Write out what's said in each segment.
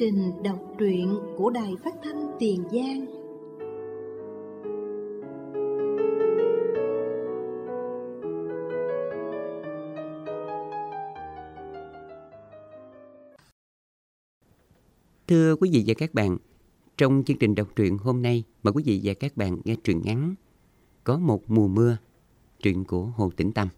trình đọc truyện của Đài Phát thanh Tiền Giang. Thưa quý vị và các bạn, trong chương trình đọc truyện hôm nay, mời quý vị và các bạn nghe truyện ngắn Có một mùa mưa, truyện của Hồ Tĩnh Tâm.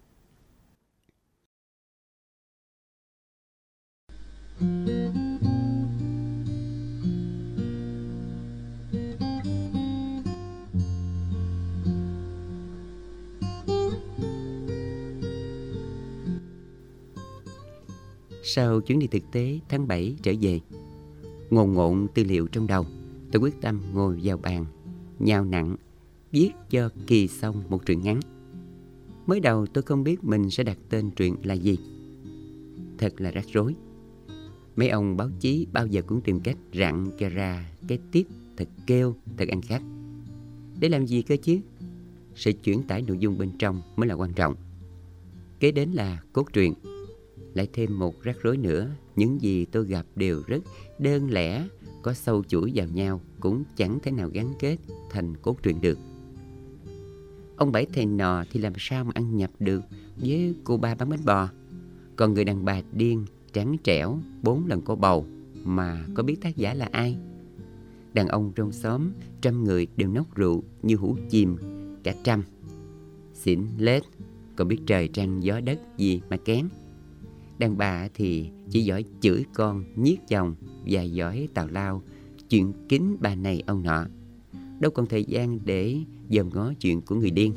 Sau chuyến đi thực tế tháng 7 trở về, ngồn tư liệu trong đầu, tôi quyết tâm ngồi vào bàn, nhào nặng, viết cho kỳ xong một truyện ngắn. Mới đầu tôi không biết mình sẽ đặt tên truyện là gì. Thật là rắc rối. Mấy ông báo chí bao giờ cũng tìm cách rặn cho ra cái tiếp thật kêu, thật ăn khách. Để làm gì cơ chứ? Sự chuyển tải nội dung bên trong mới là quan trọng. Kế đến là cốt truyện. Lại thêm một rắc rối nữa, những gì tôi gặp đều rất đơn lẻ, có sâu chuỗi vào nhau cũng chẳng thể nào gắn kết thành cốt truyện được. Ông Bảy thầy nọ thì làm sao mà ăn nhập được với cô ba bán bánh bò. Còn người đàn bà điên, trắng trẻo, 4 lần có bầu mà có biết tác giả là ai. Đàn ông trong xóm 100 người đều nốc rượu như hũ chìm cả 100. Xỉn lết, còn biết trời trăng gió đất gì mà kén. Đàn bà thì chỉ giỏi chửi con, nhiếc chồng và giỏi tào lao chuyện kín bà này ông nọ. Đâu còn thời gian để dòm ngó chuyện của người điên.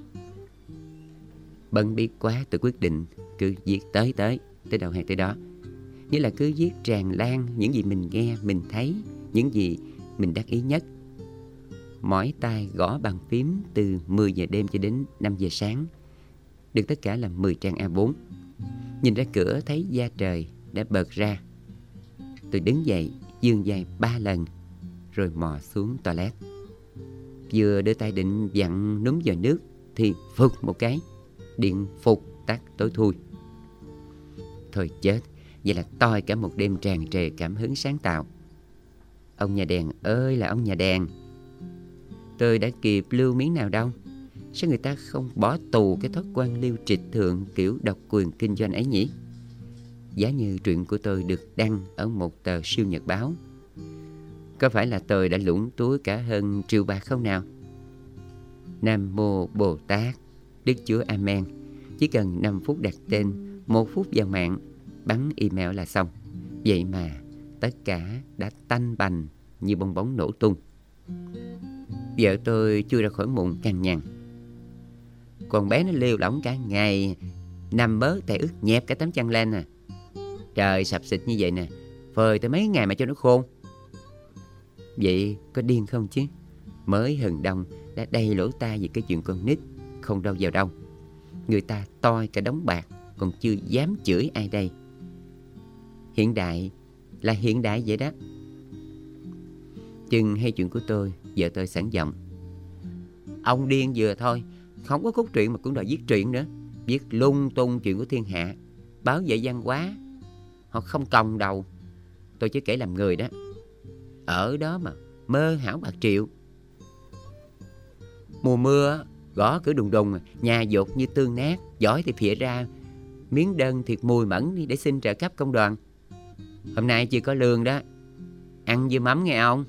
Bận biết quá, tôi quyết định cứ viết tới đâu hay tới đó. Nghĩa là cứ viết tràn lan những gì mình nghe, mình thấy, những gì mình đắc ý nhất. Mỏi tay gõ bàn phím từ 10 giờ đêm cho đến 5 giờ sáng. Được tất cả là 10 trang A4. Nhìn ra cửa thấy da trời đã bợt ra. Tôi đứng dậy, vươn vai 3 lần, rồi mò xuống toilet. Vừa đưa tay định vặn núm vào nước thì phụt một cái, điện phục tắt tối thui. Thôi chết, vậy là toi cả một đêm tràn trề cảm hứng sáng tạo. Ông nhà đèn ơi là ông nhà đèn. Tôi đã kịp lưu miếng nào đâu. Sao người ta không bỏ tù cái thói quan liêu trịch thượng kiểu độc quyền kinh doanh ấy nhỉ? Giá như truyện của tôi được đăng ở một tờ siêu nhật báo, có phải là tôi đã lũng túi cả hơn 1 triệu bạc không nào? Nam Mô Bồ Tát, Đức Chúa Amen. Chỉ cần 5 phút đặt tên, 1 phút vào mạng, bắn email là xong. Vậy mà tất cả đã tanh bành như bong bóng nổ tung. Vợ tôi chui ra khỏi mụn cằn nhằn. Con bé nó lêu lỏng cả ngày, nằm mớ tay ướt nhẹp cả tấm chăn lên à. Trời sập xịt như vậy nè, phơi tới mấy ngày mà cho nó khôn. Vậy có điên không chứ? Mới hừng đông đã đầy lỗ tai về cái chuyện con nít không đâu vào đâu. Người ta toi cả đống bạc còn chưa dám chửi ai đây. Hiện đại là hiện đại vậy đó. Chừng hay chuyện của tôi, vợ tôi sẵn giọng. Ông điên vừa thôi, không có cốt truyện mà cũng đòi viết truyện nữa. Viết lung tung chuyện của thiên hạ, báo vệ văn hóa, họ không còng đầu. Tôi chỉ kể làm người đó. Ở đó mà mơ hão bạc triệu. Mùa mưa gõ cửa đùng đùng, nhà dột như tương nát, giỏi thì phịa ra miếng đơn thiệt mùi mẫn để xin trợ cấp công đoàn. Hôm nay chưa có lương đó, ăn dưa mắm nghe ông.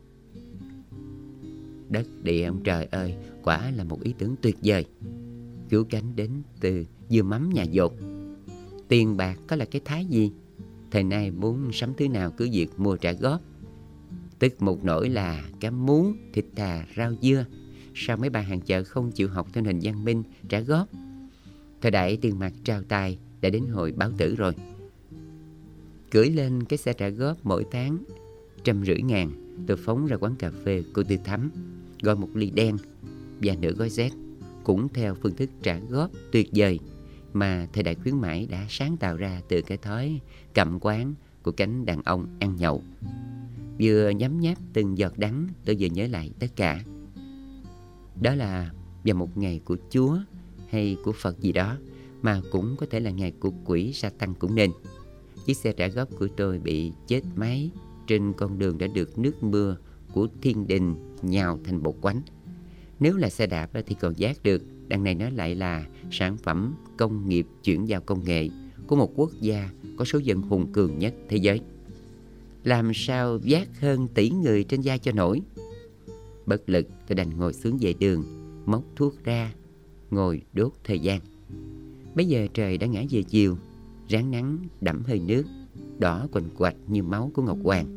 Đất địa ông trời ơi, quả là một ý tưởng tuyệt vời. Cứu cánh đến từ dưa mắm nhà dột. Tiền bạc có là cái thái gì? Thời nay muốn sắm thứ nào cứ việc mua trả góp. Tức một nỗi là cá muống, thịt thà, rau dưa. Sao mấy bà hàng chợ không chịu học theo hình văn minh trả góp? Thời đại tiền mặt trao tay đã đến hồi báo tử rồi. Cưỡi lên cái xe trả góp mỗi tháng 150.000, tôi phóng ra quán cà phê cô Tư Thắm, gọi một ly đen và nửa gói Z, cũng theo phương thức trả góp tuyệt vời mà thời đại khuyến mãi đã sáng tạo ra từ cái thói cầm quán của cánh đàn ông ăn nhậu. Vừa nhấm nháp từng giọt đắng, tôi vừa nhớ lại tất cả. Đó là vào một ngày của Chúa hay của Phật gì đó, mà cũng có thể là ngày của quỷ Sa Tăng cũng nên. Chiếc xe trả góp của tôi bị chết máy trên con đường đã được nước mưa của thiên đình nhào thành bột quánh. Nếu là xe đạp thì còn vác được, đằng này nó lại là sản phẩm công nghiệp chuyển giao công nghệ của một quốc gia có số dân hùng cường nhất thế giới. Làm sao vác hơn tỷ người trên vai cho nổi? Bất lực, tôi đành ngồi xuống vệ đường, móc thuốc ra, ngồi đốt thời gian. Bây giờ trời đã ngã về chiều, ráng nắng đẫm hơi nước, đỏ quành quạch như máu của Ngọc Hoàng.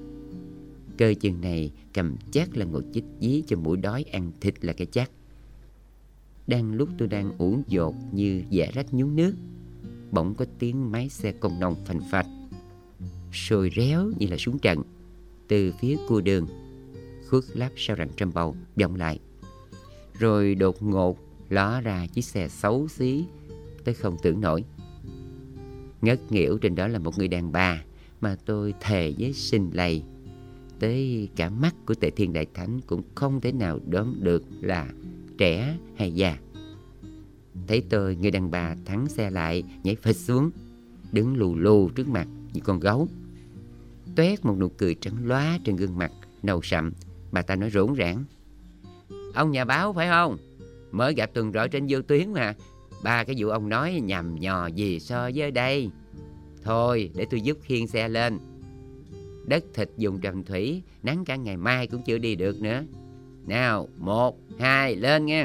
Cơ chừng này cầm chắc là ngồi chích dí cho mũi đói ăn thịt là cái chắc. Đang lúc tôi đang uống dột như dã rách nhúng nước, bỗng có tiếng máy xe công nông phành phạch, sôi réo như là súng trận. Từ phía cua đường, khuất lắp sau rặng trâm bầu vọng lại. Rồi đột ngột ló ra chiếc xe xấu xí tới không tưởng nổi. Ngất nghỉu trên đó là một người đàn bà mà tôi thề với sinh lầy, tới cả mắt của Tề Thiên Đại Thánh cũng không thể nào đoán được là trẻ hay già. Thấy tôi, người đàn bà thắng xe lại, nhảy phịch xuống, đứng lù lù trước mặt như con gấu. Toét một nụ cười trắng lóa trên gương mặt nâu sậm, bà ta nói rỗn rãng: "Ông nhà báo phải không? Mới gặp tuần rồi trên vô tuyến mà. Ba cái vụ ông nói nhằm nhò gì so với đây? Thôi để tôi giúp khiêng xe lên. Đất thịt dùng trầm thủy, nắng cả ngày mai cũng chưa đi được nữa. Nào, 1, 2, lên nghe."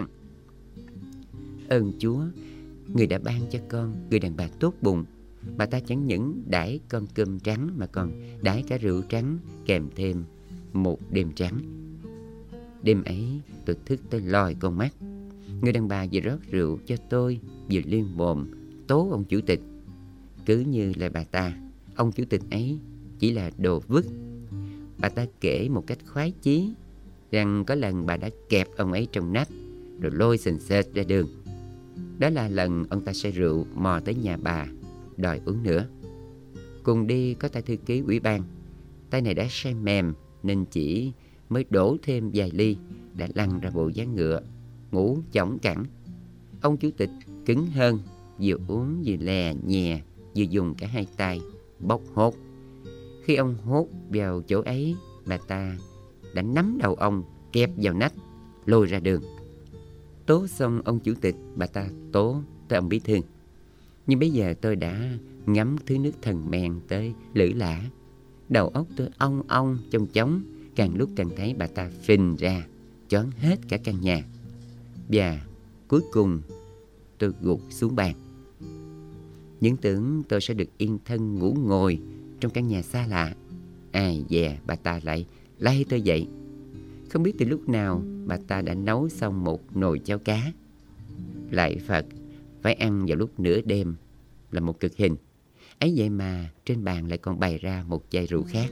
Ơn Chúa, người đã ban cho con người đàn bà tốt bụng. Bà ta chẳng những đãi con cơm trắng mà còn đãi cả rượu trắng, kèm thêm một đêm trắng. Đêm ấy tôi thức tới lòi con mắt. Người đàn bà vừa rót rượu cho tôi, vừa liên mồm tố ông chủ tịch. Cứ như là bà ta, ông chủ tịch ấy chỉ là đồ vứt. Bà ta kể một cách khoái chí rằng có lần bà đã kẹp ông ấy trong nách rồi lôi sình sệt ra đường. Đó là lần ông ta say rượu mò tới nhà bà đòi uống nữa. Cùng đi có tay thư ký ủy ban. Tay này đã say mềm nên chỉ mới đổ thêm vài ly đã lăn ra bộ dáng ngựa, ngủ chõng cẳng. Ông chủ tịch cứng hơn, vừa uống vừa lè nhè, vừa dùng cả hai tay bóc hốt. Khi ông hốt vào chỗ ấy, bà ta đã nắm đầu ông kẹp vào nách, lôi ra đường. Tố xong ông chủ tịch, bà ta tố tới ông bí thư. Nhưng bây giờ tôi đã ngắm thứ nước thần men tới lưỡi lã. Đầu óc tôi ong trong chóng, càng lúc càng thấy bà ta phình ra, choáng hết cả căn nhà. Và cuối cùng tôi gục xuống bàn. Những tưởng tôi sẽ được yên thân ngủ ngồi trong căn nhà xa lạ. Ai dè bà ta lại lay tôi dậy. Không biết từ lúc nào bà ta đã nấu xong một nồi cháo cá. Lạy Phật, phải ăn vào lúc nửa đêm là một cực hình. Ấy vậy mà trên bàn lại còn bày ra một chai rượu khác.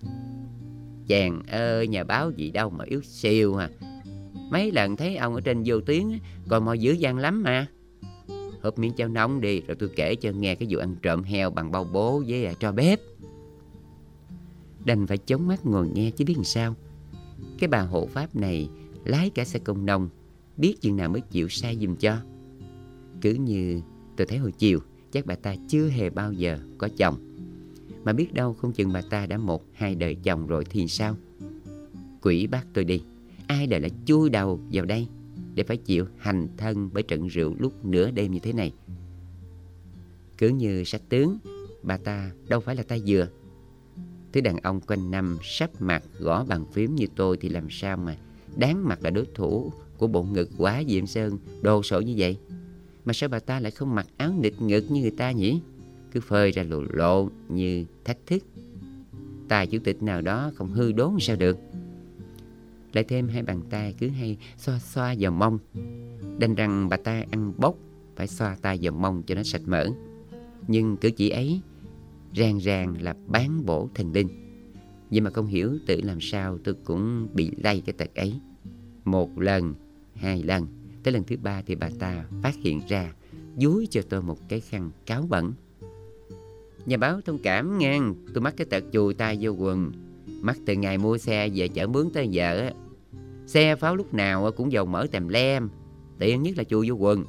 Chàng ơi, nhà báo gì đâu mà yếu xìu à. Mấy lần thấy ông ở trên vô tuyến còn mò dữ dằn lắm mà. Húp miếng cháo nóng đi, rồi tôi kể cho nghe cái vụ ăn trộm heo bằng bao bố với tro bếp. Đành phải chống mắt ngồi nghe chứ biết làm sao. Cái bà hộ pháp này lái cả xe công nông, biết chừng nào mới chịu sai giùm cho. Cứ như tôi thấy hồi chiều, chắc bà ta chưa hề bao giờ có chồng. Mà biết đâu không chừng bà ta đã 1-2 đời chồng rồi thì sao? Quỷ bắt tôi đi, ai đời lại chui đầu vào đây để phải chịu hành thân bởi trận rượu lúc nửa đêm như thế này. Cứ như sách tướng, bà ta đâu phải là tay dừa. Thứ đàn ông quanh năm sắp mặt gõ bàn phím như tôi thì làm sao mà đáng mặt là đối thủ của bộ ngực quá Diệm Sơn đồ sộ như vậy. Mà sao bà ta lại không mặc áo nịt ngực như người ta nhỉ? Cứ phơi ra lộ lộ như thách thức. Tài chủ tịch nào đó không hư đốn sao được. Lại thêm hai bàn tay cứ hay xoa xoa vào mông. Đành rằng bà ta ăn bốc phải xoa tay vào mông cho nó sạch mỡ. Nhưng cử chỉ ấy ràng ràng là bán bổ thần linh. Vậy mà không hiểu tự làm sao tôi cũng bị lây cái tật ấy. 1 lần, 2 lần, tới lần thứ 3 thì bà ta phát hiện ra, dúi cho tôi một cái khăn cáo bẩn. Nhà báo thông cảm ngang, tôi mắc cái tật chùi tay vô quần. Mắc từ ngày mua xe về chợ mướn tới giờ. Xe pháo lúc nào cũng dầu mỡ tèm lem, tiện nhất là chui vô quần.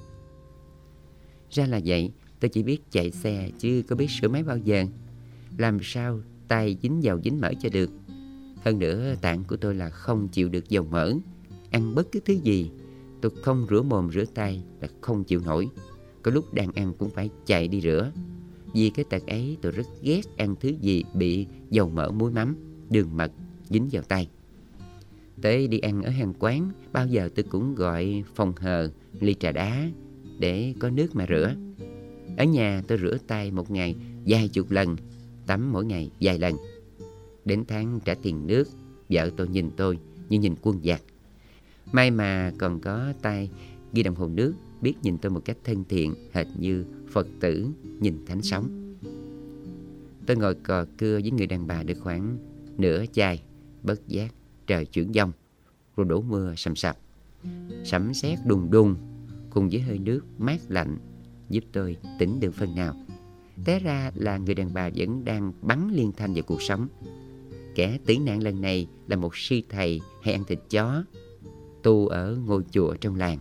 Ra là vậy, tôi chỉ biết chạy xe chứ có biết sửa máy bao giờ. Làm sao tay dính dầu dính mỡ cho được. Hơn nữa tạng của tôi là không chịu được dầu mỡ. Ăn bất cứ thứ gì, tôi không rửa mồm rửa tay là không chịu nổi. Có lúc đang ăn cũng phải chạy đi rửa. Vì cái tật ấy tôi rất ghét ăn thứ gì bị dầu mỡ, muối mắm, đường mật dính vào tay. Tới đi ăn ở hàng quán, bao giờ tôi cũng gọi phòng hờ, ly trà đá để có nước mà rửa. Ở nhà tôi rửa tay một ngày vài chục lần, tắm mỗi ngày vài lần. Đến tháng trả tiền nước, vợ tôi nhìn tôi như nhìn quân giặc. May mà còn có tay ghi đồng hồ nước, biết nhìn tôi một cách thân thiện, hệt như Phật tử nhìn thánh sống. Tôi ngồi cò cưa với người đàn bà được khoảng nửa chai, bất giác trời chuyển dông, rồi đổ mưa sầm sập. Sấm sét đùng đùng cùng với hơi nước mát lạnh giúp tôi tỉnh được phần nào. Té ra là người đàn bà vẫn đang bắn liên thanh vào cuộc sống. Kẻ tử nạn lần này là một sư thầy hay ăn thịt chó, tu ở ngôi chùa trong làng.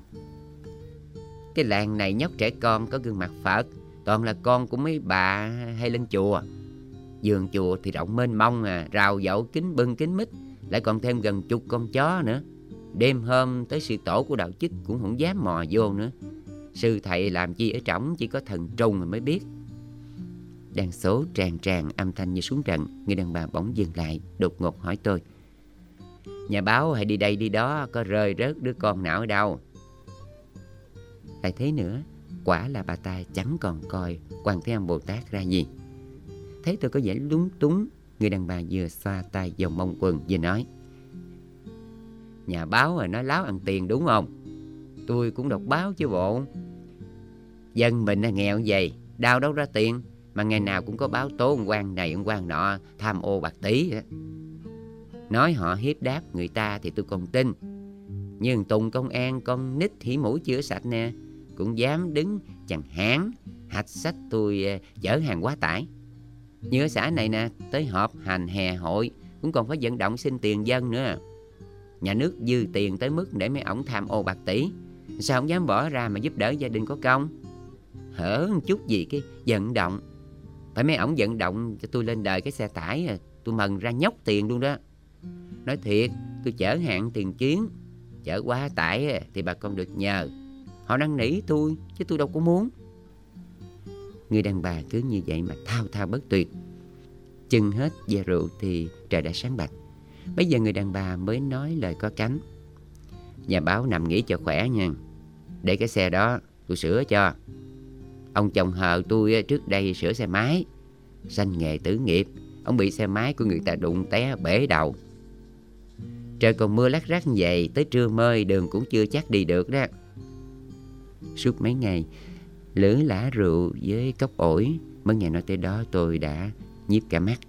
Cái làng này nhóc trẻ con có gương mặt Phật, toàn là con của mấy bà hay lên chùa. Vườn chùa thì rộng mênh mông rào dậu kín bưng kín mít, lại còn thêm gần chục con chó nữa. Đêm hôm tới sư tổ của đạo chích cũng không dám mò vô nữa. Sư thầy làm chi ở trỏng, chỉ có thần trùng mà mới biết. Đang số tràn tràn âm thanh như xuống trận, người đàn bà bỗng dừng lại, đột ngột hỏi tôi: nhà báo hãy đi đây đi đó, có rơi rớt đứa con nào ở đâu? Lại thế nữa, quả là bà ta chẳng còn coi Quan Thế Âm Bồ Tát ra gì. Thấy tôi có vẻ lúng túng, người đàn bà vừa xoa tay vào mông quần vừa nói: nhà báo nói láo ăn tiền đúng không? Tôi cũng đọc báo chứ bộ. Dân mình nghèo như vậy, đào đâu ra tiền mà ngày nào cũng có báo tố ông quan này ông quan nọ tham ô bạc tỷ. Nói họ hiếp đáp người ta thì tôi còn tin, nhưng Tùng công an con nít hỉ mũi chưa sạch nè, cũng dám đứng chằng hán hạch sách tôi chở hàng quá tải. Như ở xã này nè, tới họp hành hè hội cũng còn phải vận động xin tiền dân nữa. Nhà nước dư tiền tới mức để mấy ổng tham ô bạc tỷ, sao không dám bỏ ra mà giúp đỡ gia đình có công? Hở một chút gì cái vận động, phải mấy ổng vận động cho tôi lên đời cái xe tải, tôi mần ra nhóc tiền luôn đó. Nói thiệt, tôi chở hàng tiền chuyến, chở quá tải thì bà con được nhờ, họ năn nỉ tôi chứ tôi đâu có muốn. Người đàn bà cứ như vậy mà thao thao bất tuyệt. Chừng hết ve rượu thì trời đã sáng bạch. Bây giờ người đàn bà mới nói lời có cánh: nhà báo nằm nghỉ cho khỏe nha, để cái xe đó tôi sửa cho. Ông chồng hờ tôi trước đây sửa xe máy, sanh nghề tử nghiệp, ông bị xe máy của người ta đụng té bể đầu. Trời còn mưa lác rác như vậy, tới trưa mơi đường cũng chưa chắc đi được đó. Suốt mấy ngày lử lã rượu với cốc ổi, mới nghe nói tới đó tôi đã nhiếp cả mắt.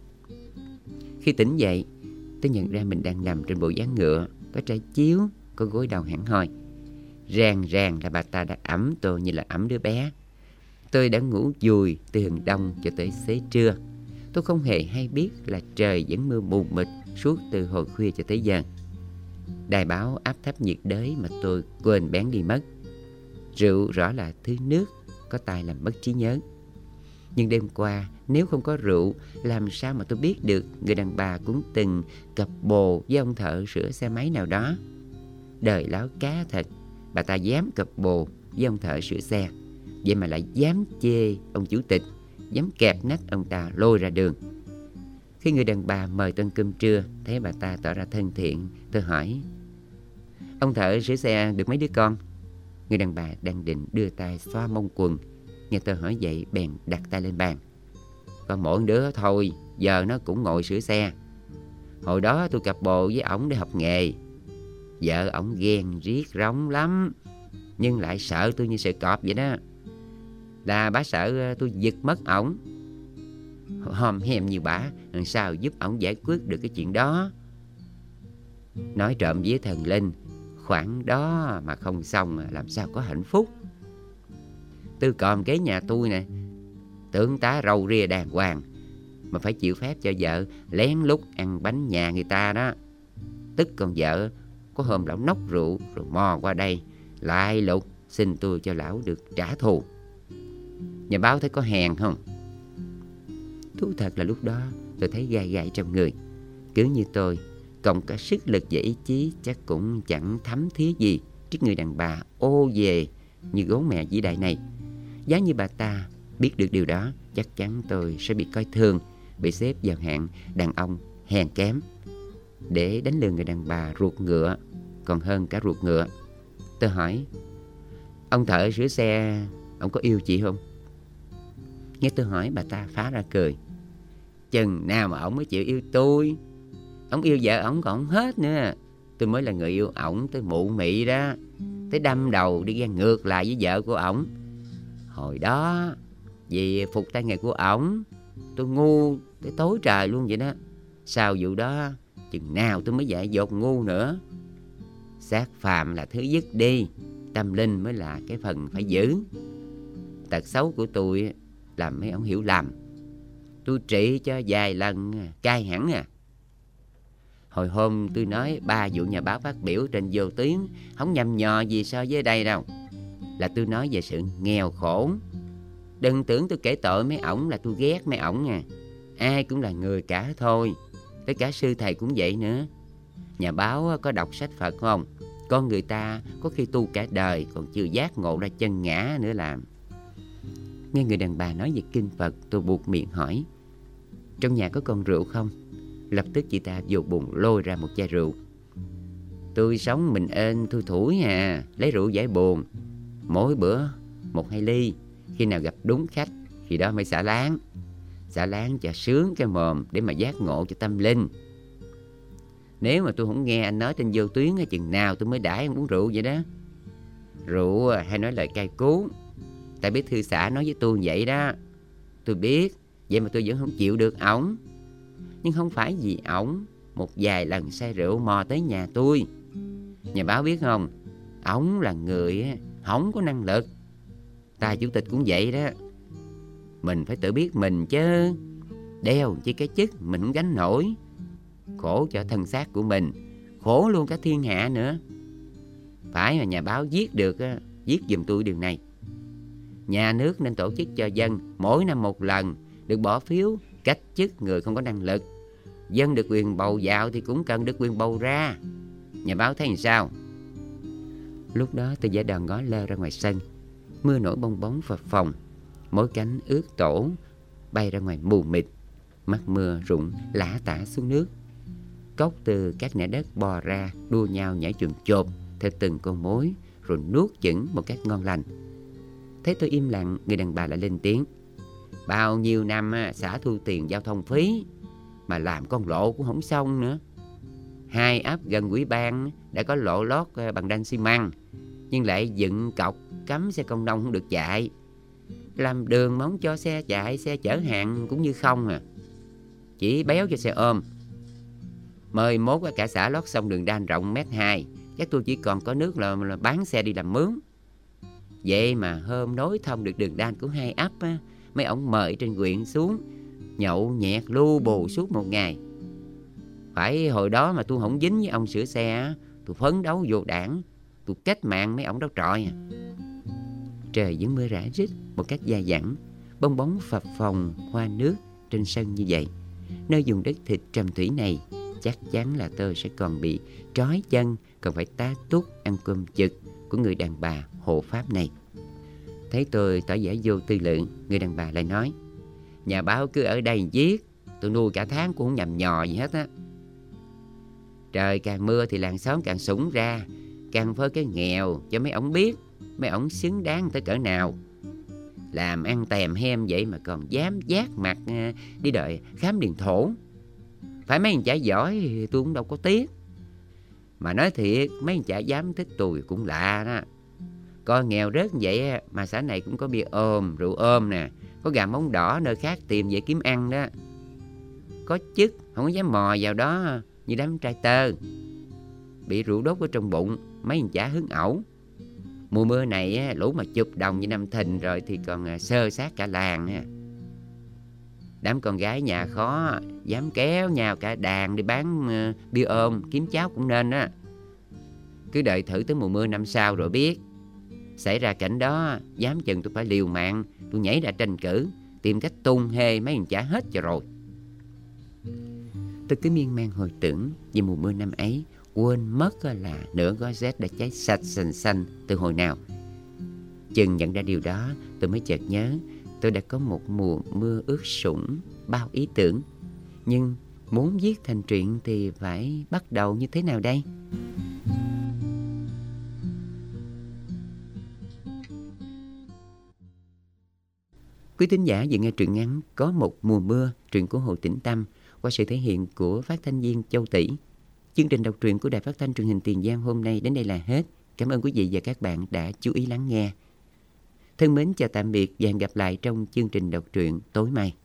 Khi tỉnh dậy, tôi nhận ra mình đang nằm trên bộ ván ngựa, có trải chiếu, có gối đầu hẳn hoi. Ràng ràng là bà ta đã ẵm tôi như là ẵm đứa bé. Tôi đã ngủ vùi từ hừng đông cho tới xế trưa. Tôi không hề hay biết là trời vẫn mưa mù mịt suốt từ hồi khuya cho tới giờ. Đài báo áp thấp nhiệt đới mà tôi quên bén đi mất. Rượu rõ là thứ nước có tài làm mất trí nhớ. Nhưng đêm qua nếu không có rượu, làm sao mà tôi biết được người đàn bà cũng từng cặp bồ với ông thợ sửa xe máy nào đó. Đời láo cá thật, bà ta dám cặp bồ với ông thợ sửa xe, vậy mà lại dám chê ông chủ tịch, dám kẹp nách ông ta lôi ra đường. Khi người đàn bà mời tôi ăn cơm trưa, thấy bà ta tỏ ra thân thiện, tôi hỏi: ông thợ sửa xe được mấy đứa con? Người đàn bà đang định đưa tay xoa mông quần, nghe tôi hỏi vậy bèn đặt tay lên bàn: có mỗi đứa thôi, giờ nó cũng ngồi sửa xe. Hồi đó tôi cặp bồ với ổng để học nghề. Vợ ổng ghen riết rống lắm, nhưng lại sợ tôi như sợ cọp vậy đó. Là bà sợ tôi giật mất ổng. Hòm hem như bả, làm sao giúp ổng giải quyết được cái chuyện đó. Nói trộm với thần linh, khoản đó mà không xong làm sao có hạnh phúc. Tư còm kế nhà tôi nè, tưởng tá râu ria đàng hoàng, mà phải chịu phép cho vợ lén lút ăn bánh nhà người ta đó. Tức con vợ có hôm lão nốc rượu rồi mò qua đây lại lục xin tôi cho lão được trả thù. Nhà báo thấy có hèn không? Thú thật là lúc đó tôi thấy gai gai trong người. Cứ như tôi, cộng cả sức lực và ý chí chắc cũng chẳng thấm thía gì trước người đàn bà ô về như gấu mẹ vĩ đại này. Giá như bà ta biết được điều đó, chắc chắn tôi sẽ bị coi thường, bị xếp vào hạng đàn ông hèn kém. Để đánh lừa người đàn bà ruột ngựa còn hơn cả ruột ngựa. Tôi hỏi: ông thợ sửa xe, ông có yêu chị không? Nghe tôi hỏi, bà ta phá ra cười: chừng nào mà ổng mới chịu yêu tôi? Ổng yêu vợ ổng còn không hết nữa. Tôi mới là người yêu ổng tới mụ mị đó, tới đâm đầu đi ghen ngược lại với vợ của ổng. Hồi đó vì phục tay nghề của ổng, tôi ngu tới tối trời luôn vậy đó. Sau vụ đó chừng nào tôi mới dạy dột ngu nữa. Xác phàm là thứ dứt đi, tâm linh mới là cái phần phải giữ. Tật xấu của tôi làm mấy ổng hiểu lầm. Tôi trị cho vài lần cai hẳn à. Hồi hôm tôi nói 3 vụ nhà báo phát biểu trên vô tuyến không nhầm nhò gì so với đây đâu. Là tôi nói về sự nghèo khổ. Đừng tưởng tôi kể tội mấy ổng là tôi ghét mấy ổng nha. Ai cũng là người cả thôi. Tới cả sư thầy cũng vậy nữa. Nhà báo có đọc sách Phật không? Con người ta có khi tu cả đời còn chưa giác ngộ ra chân ngã nữa làm. Nghe người đàn bà nói về kinh Phật, tôi buột miệng hỏi: trong nhà có còn rượu không? Lập tức chị ta vô bụng lôi ra một chai rượu. Tôi sống mình ên thui thủi à, lấy rượu giải buồn. Mỗi bữa 1-2 ly. Khi nào gặp đúng khách thì đó mới xả láng. Xả láng cho sướng cái mồm để mà giác ngộ cho tâm linh. Nếu mà tôi không nghe anh nói trên vô tuyến, chừng nào tôi mới đãi anh uống rượu vậy đó. Rượu hay nói lời cay cú. Tại biết thư xã nói với tôi vậy đó. Tôi biết, vậy mà tôi vẫn không chịu được ổng. Nhưng không phải vì ổng một vài lần say rượu mò tới nhà tôi. Nhà báo biết không, ổng là người không có năng lực. Ta chủ tịch cũng vậy đó. Mình phải tự biết mình chứ. Đeo chi cái chức mình không gánh nổi. Khổ cho thân xác của mình, khổ luôn cả thiên hạ nữa. Phải mà nhà báo viết được, viết giùm tôi điều này. Nhà nước nên tổ chức cho dân mỗi năm một lần được bỏ phiếu cách chức người không có năng lực. Dân được quyền bầu vào thì cũng cần được quyền bầu ra. Nhà báo thấy làm sao? Lúc đó tôi giả đòn ngó lơ ra ngoài sân. Mưa nổi bong bóng phập phồng, mỗi cánh ướt tổ bay ra ngoài mù mịt. Mắt mưa rụng lả tả xuống nước. Cốc từ các nẻ đất bò ra, đua nhau nhảy chuồn chột theo từng con mối, rồi nuốt chửng một cách ngon lành. Thấy tôi im lặng, người đàn bà lại lên tiếng: bao nhiêu năm xã thu tiền giao thông phí mà làm con lộ cũng không xong nữa. 2 ấp gần ủy ban đã có lộ lót bằng đanh xi măng, nhưng lại dựng cọc cấm xe công nông không được chạy. Làm đường mà không cho xe chạy, xe chở hàng cũng như không à. Chỉ béo cho xe ôm. Mời mốt cả xã lót xong đường đan rộng 1m2, chắc tôi chỉ còn có nước là bán xe đi làm mướn. Vậy mà hôm nối thông được đường đan của 2 ấp mấy ổng mời trên huyện xuống nhậu nhẹt lu bù suốt một ngày. Phải hồi đó mà tôi không dính với ông sửa xe, tôi phấn đấu vô đảng, tôi cách mạng mấy ổng đó trọi à. Trời vẫn mưa rã rít một cách dai dẳng, bong bóng phập phồng hoa nước trên sân như vậy. Nơi vùng đất thịt trầm thủy này, chắc chắn là tôi sẽ còn bị trói chân, còn phải tá túc ăn cơm chực của người đàn bà hộ pháp này. Thấy tôi tỏ vẻ vô tư lượng, người đàn bà lại nói: nhà báo cứ ở đây viết, tôi nuôi cả tháng cũng không nhầm nhò gì hết á. Trời càng mưa thì làng xóm càng sũng ra, càng phơi cái nghèo cho mấy ổng biết mấy ổng xứng đáng tới cỡ nào. Làm ăn tèm hem vậy mà còn dám vác mặt đi đợi khám điền thổ. Phải mấy anh chả giỏi thì tôi cũng đâu có tiếc. Mà nói thiệt, mấy anh chả dám thích tôi cũng lạ đó. Coi nghèo rớt vậy mà xã này cũng có bia ôm, rượu ôm nè, có gà móng đỏ nơi khác tìm về kiếm ăn đó. Có chức không có dám mò vào đó như đám trai tơ. Bị rượu đốt ở trong bụng, mấy anh chả hứng ẩu. Mùa mưa này lũ mà chụp đồng như năm Thìn rồi thì còn sơ sát cả làng. Đám con gái nhà khó dám kéo nhau cả đàn đi bán bia ôm kiếm cháo cũng nên á. Cứ đợi thử tới mùa mưa năm sau rồi biết. Xảy ra cảnh đó dám chừng tôi phải liều mạng, tôi nhảy ra tranh cử, tìm cách tung hê mấy thằng chả hết cho rồi. Tôi cứ miên man hồi tưởng về mùa mưa năm ấy, quên mất là nửa gói rét đã cháy sạch sành xanh từ hồi nào. Chừng nhận ra điều đó, tôi mới chợt nhớ tôi đã có một mùa mưa ướt sũng bao ý tưởng. Nhưng muốn viết thành truyện thì phải bắt đầu như thế nào đây? Quý thính giả vừa nghe truyện ngắn Có một mùa mưa, truyện của Hồ Tĩnh Tâm qua sự thể hiện của phát thanh viên Châu Tỷ. Chương trình đọc truyện của Đài Phát thanh Truyền hình Tiền Giang hôm nay đến đây là hết. Cảm ơn quý vị và các bạn đã chú ý lắng nghe. Thân mến chào tạm biệt và hẹn gặp lại trong chương trình đọc truyện tối mai.